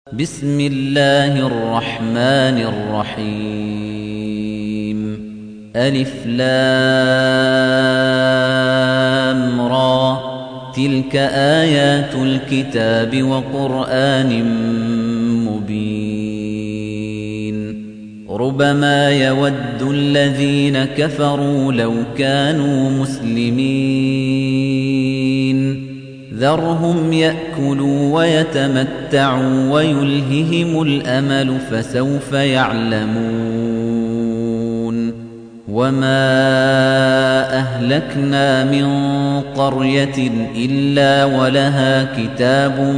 بسم الله الرحمن الرحيم ألف لام را تلك آيات الكتاب وقرآن مبين ربما يود الذين كفروا لو كانوا مسلمين ذرهم يأكلوا ويتمتعوا ويلههم الأمل فسوف يعلمون وما أهلكنا من قرية إلا ولها كتاب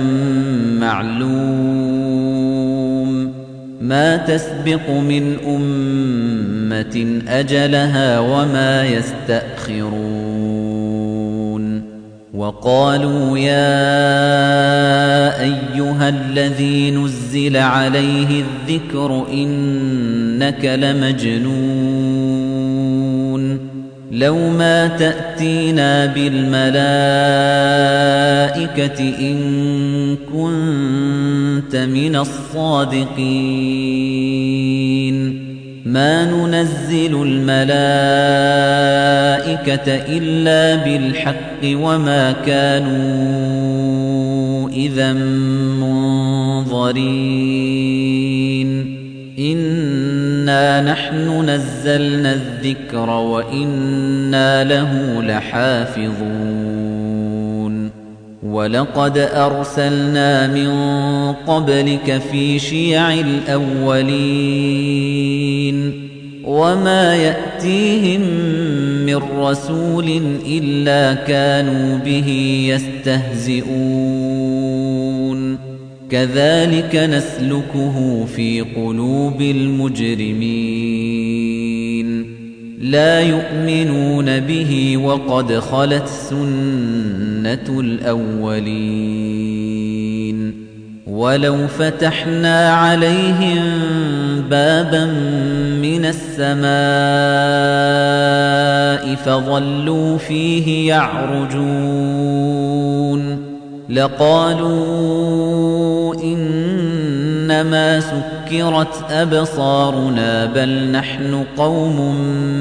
معلوم ما تسبق من أمة أجلها وما يستأخرون وقالوا يا أيها الذي نزل عليه الذكر إنك لمجنون لو ما تأتينا بالملائكة إن كنت من الصادقين ما ننزل الملائكة إلا بالحق وما كانوا إذا منظرين إنا نحن نزلنا الذكر وإنا له لحافظون ولقد أرسلنا من قبلك في شيع الأولين وما يأتيهم من رسول إلا كانوا به يستهزئون كذلك نسلكه في قلوب المجرمين لا يؤمنون به وقد خلت سنة الأولين ولو فتحنا عليهم بابا من السماء فظلوا فيه يعرجون لقالوا إنما سكرت أبصارنا بل نحن قوم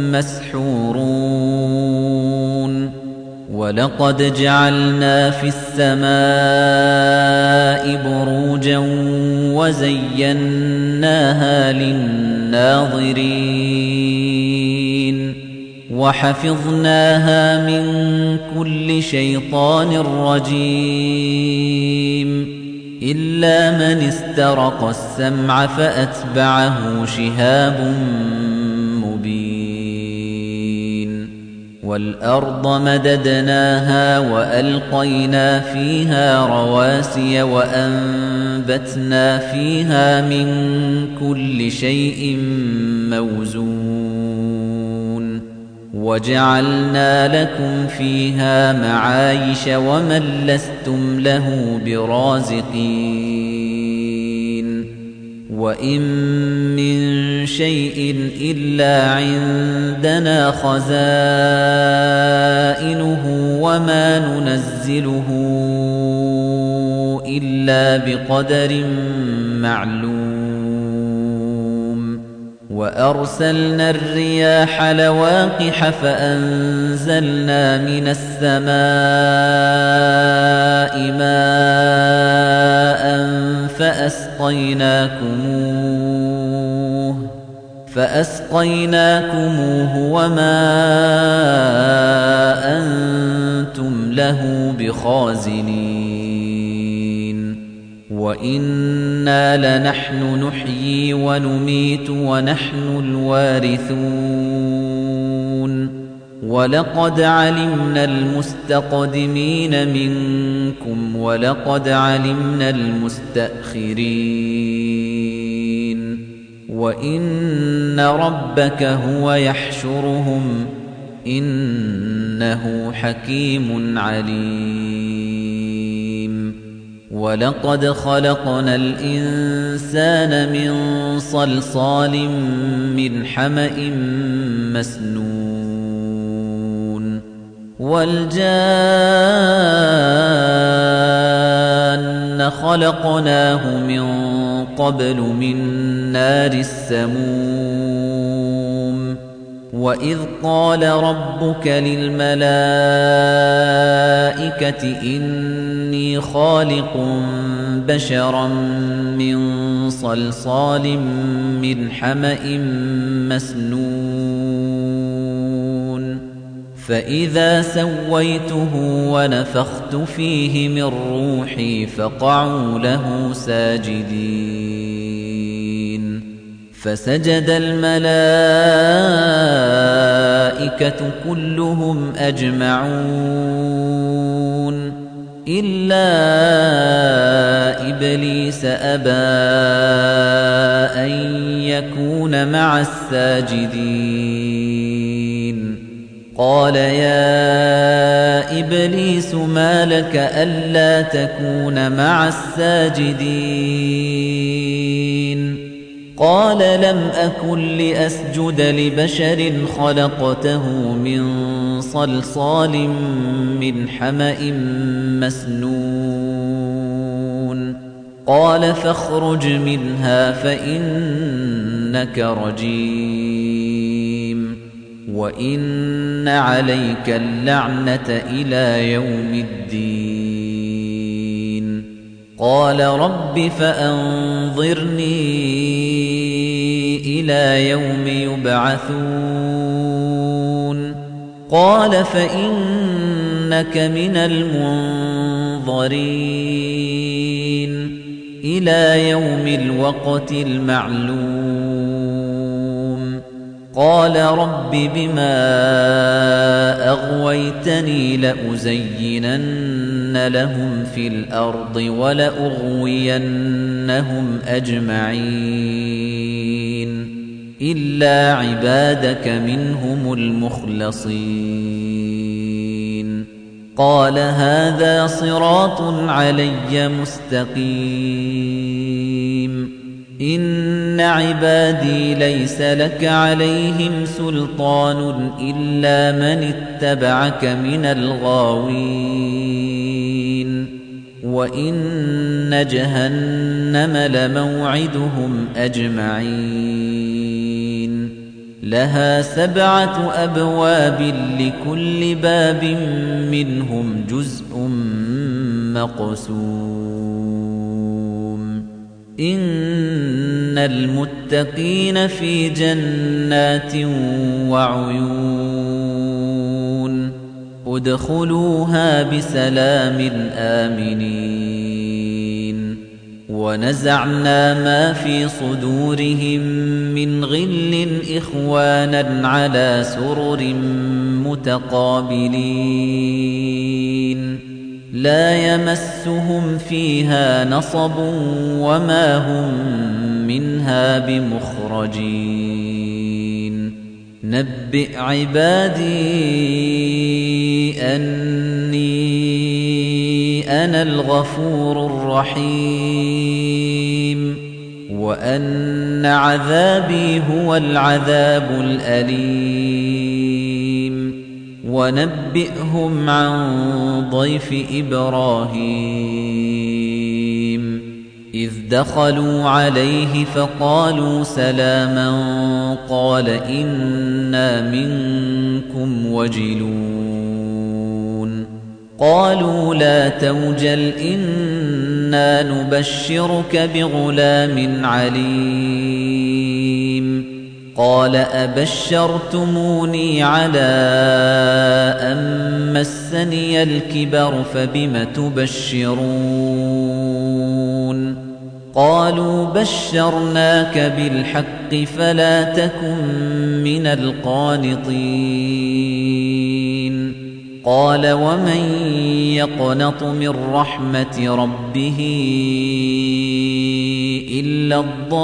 مسحورون ولقد جعلنا في السماء بروجا وزيناها للناظرين وحفظناها من كل شيطان رجيم إلا من استرق السمع فأتبعه شهاب مبين والأرض مددناها وألقينا فيها رواسي وأنبتنا فيها من كل شيء موزون وجعلنا لكم فيها معايش ومن لستم له برازقين وإن من شيء إلا عندنا خزائنه وما ننزله إلا بقدر معلوم وأرسلنا الرياح لواقح فأنزلنا من السماء ماء فأسقيناكموه وما أنتم له بخازنين وإنا لنحن نحيي ونميت ونحن الوارثون ولقد علمنا المستقدمين منكم ولقد علمنا المستأخرين وإن ربك هو يحشرهم إنه حكيم عليم ولقد خلقنا الإنسان من صلصال من حمأ مسنون وَالْجَانَّ خَلَقْنَاهُ مِن قَبْلُ مِن نَّارِ السَّمُومِ وَإِذْ قَالَ رَبُّكَ لِلْمَلَائِكَةِ إِنِّي خَالِقٌ بَشَرًا مِّن صَلْصَالٍ مِّنْ حَمَإٍ مَّسْنُونٍ فَإِذَا سَوَّيْتُهُ وَنَفَخْتُ فِيهِ مِن رُّوحِي فَقَعُوا لَهُ سَاجِدِينَ فَسَجَدَ الْمَلَائِكَةُ كُلُّهُمْ أَجْمَعُونَ إِلَّا إِبْلِيسَ أَبَىٰ أَن يَكُونَ مَعَ السَّاجِدِينَ قَالَ يَا إِبْلِيسُ مَا لَكَ أَلَّا تَكُونَ مَعَ السَّاجِدِينَ قَالَ لَمْ أَكُن لِّأَسْجُدَ لِبَشَرٍ خَلَقْتَهُ مِن صَلْصَالٍ مِّنْ حَمَإٍ مَّسْنُونٍ قَالَ فَاخْرُجْ مِنْهَا فَإِنَّكَ رَجِيمٌ وَإِنَّ عَلَيْكَ اللَّعْنَةَ إِلَىٰ يَوْمِ الدِّينِ قَالَ رَبِّ فَأَنظِرْنِي إِلَىٰ يَوْمِ يُبْعَثُونَ قَالَ فَإِنَّكَ مِنَ الْمُنظَرِينَ إِلَىٰ يَوْمِ الْوَقْتِ الْمَعْلُومِ قَالَ رَبِّ بِمَا أَغْوَيْتَنِي لَأُزَيِّنَنَّ لَهُمْ فِي الْأَرْضِ وَلَأُغْوِيَنَّهُمْ أَجْمَعِينَ إِلَّا عِبَادَكَ مِنْهُمُ الْمُخْلَصِينَ قَالَ هَذَا صِرَاطٌ عَلَيَّ مُسْتَقِيمٌ إِنَّ عِبَادِي لَيْسَ لَكَ عَلَيْهِمْ سُلْطَانٌ إِلَّا مَنِ اتَّبَعَكَ مِنَ الْغَاوِينَ وَإِنَّ جَهَنَّمَ لَمَوْعِدُهُمْ أَجْمَعِينَ لَهَا 7 أَبْوَابٍ لِكُلِّ بَابٍ مِّنْهُمْ جُزْءٌ مَّقْسُومٌ إِنَّ الْمُتَّقِينَ فِي جَنَّاتٍ وَعُيُونٍ ادْخُلُوهَا بِسَلَامٍ آمِنِينَ وَنَزَعْنَا مَا فِي صُدُورِهِم مِّنْ غِلٍّ إِخْوَانًا عَلَىٰ سُرُرٍ مُّتَقَابِلِينَ لَا يَمَسُّهُمْ فِيهَا نَصَبٌ وَمَا هُم مِّنْهَا بِمُخْرَجِينَ نَبِّئْ عِبَادِي أَنِّي أَنَا الْغَفُورُ الرَّحِيمُ وَأَنَّ عَذَابِي هُوَ الْعَذَابُ الْأَلِيمُ وَنَبِّئْهُمْ عَن ضَيْفِ إِبْرَاهِيمَ إِذْ دَخَلُوا عَلَيْهِ فَقَالُوا سَلَامًا قَالَ إِنَّا مِنكُمْ وَجِلُونَ قَالُوا لَا تَوْجَلْ إِنَّا نُبَشِّرُكَ بِغُلَامٍ عَلِيمٍ قَالَ أَبَشَّرْتُمُونِي عَلَىٰ أَن مَّسَّنِيَ الْكِبَرُ فَبِمَ تُبَشِّرُونَ قَالُوا بَشَّرْنَاكَ بِالْحَقِّ فَلَا تَكُن مِّنَ الْقَانِطِينَ قَالَ وَمَن يَقْنَطُ مِن رَّحْمَةِ رَبِّهِ إِلَّا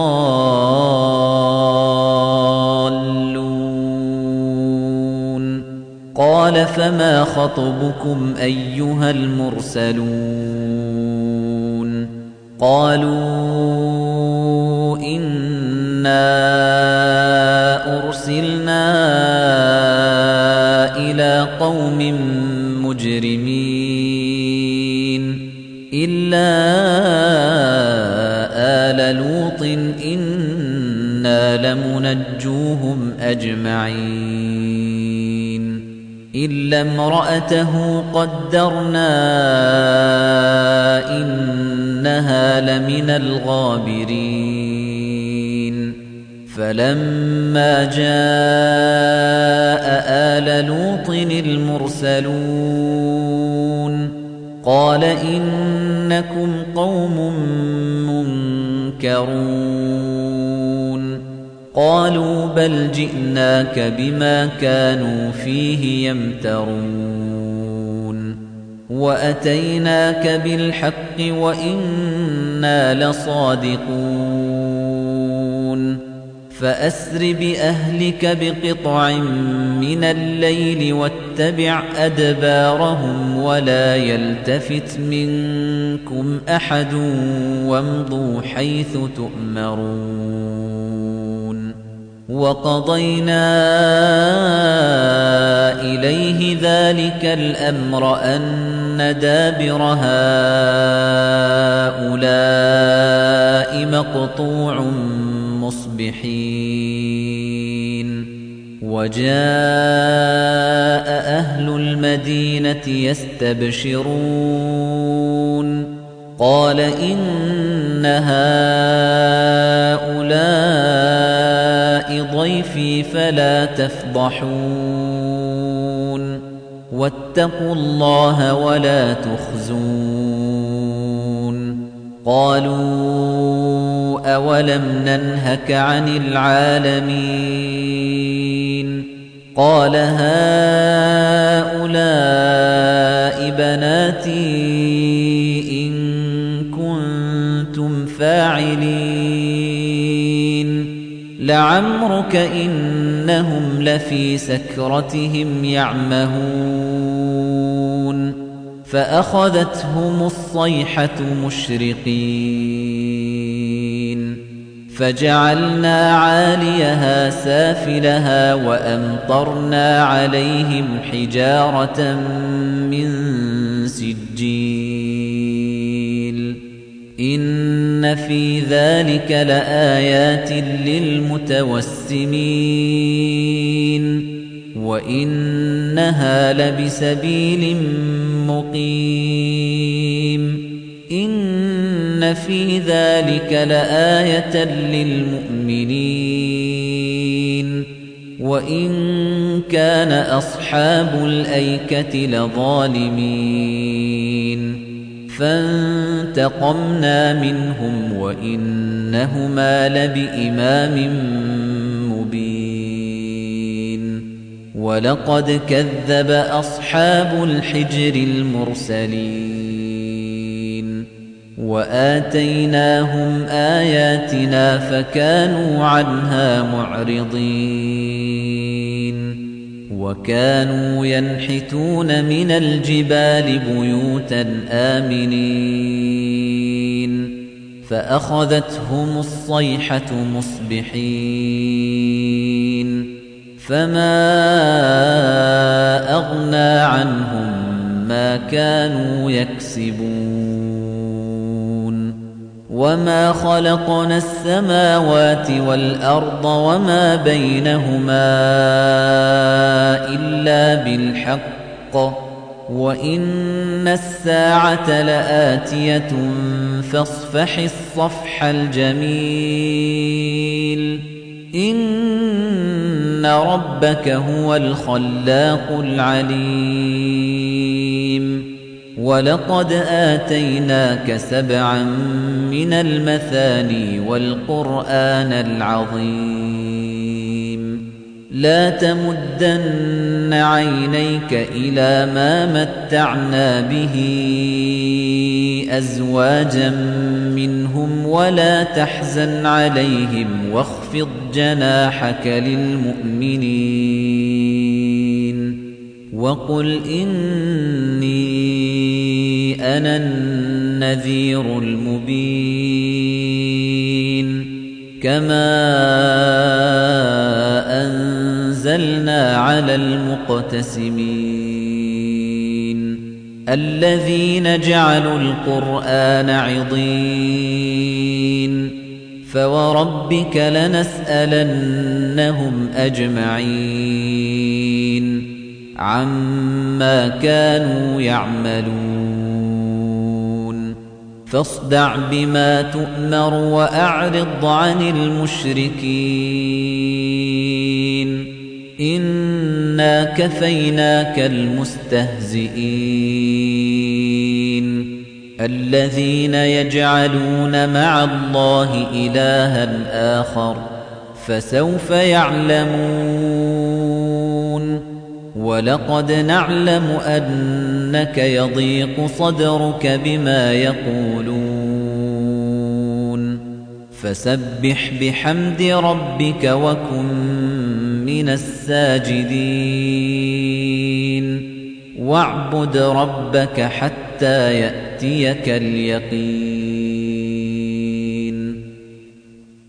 الضَّالُّونَ قَالَ فَمَا خَطْبُكُمْ أَيُّهَا الْمُرْسَلُونَ قَالُوا إِنَّا أُرْسِلْنَا إِلَىٰ قَوْمٍ لوط إنا لمنجوهم أجمعين إلا امرأته قدرنا إنها لمن الغابرين فلما جاء آل لوط المرسلون قال إنكم قوم منكرون قالوا بل جئناك بما كانوا فيه يمترون وأتيناك بالحق وإنا لصادقون فأسر بأهلك بقطع من الليل واتبع أدبارهم ولا يلتفت منكم أحد وامضوا حيث تؤمرون وقضينا إليه ذلك الأمر أن دابر هؤلاء مقطوع مصبحين وجاء أهل المدينة يستبشرون قال إن هؤلاء ضيفي فلا تفضحون واتقوا الله ولا تخزون قالوا أولم ننهك عن العالمين قال هؤلاء بناتي إن كنتم فاعلين لعمرك إنهم لفي سكرتهم يعمهون فأخذتهم الصيحة مشرقين فجعلنا عاليها سافلها وأمطرنا عليهم حجارة من سجيل إن في ذلك لآيات للمتوسمين وإنها لبسبيل مقيم إن في ذلك لآية للمؤمنين وإن كان أصحاب الأيكة لظالمين فانتقمنا منهم وإنهما لبإمام مبين ولقد كذب أصحاب الحجر المرسلين وآتيناهم آياتنا فكانوا عنها معرضين وكانوا ينحتون من الجبال بيوتا آمنين فأخذتهم الصيحة مصبحين فما أغنى عنهم ما كانوا يكسبون وما خلقنا السماوات والأرض وما بينهما إلا بالحق وإن الساعة لآتية فاصفح الصفح الجميل إن ربك هو الخلاق العليم ولقد آتيناك 7 من المثاني والقرآن العظيم لا تمدن عينيك إلى ما متعنا به أزواجا منهم ولا تحزن عليهم واخفض جناحك للمؤمنين وقل إني أنا النذير المبين كما أنزلنا على المقتسمين الذين جعلوا القرآن عضين فوربك لنسألنهم أجمعين عما كانوا يعملون فاصدع بما تؤمر وأعرض عن المشركين إنا كفيناك المستهزئين الذين يجعلون مع الله إلها آخر فسوف يعلمون ولقد نعلم أنك يضيق صدرك بما يقولون فسبح بحمد ربك وكن من الساجدين واعبد ربك حتى يأتيك اليقين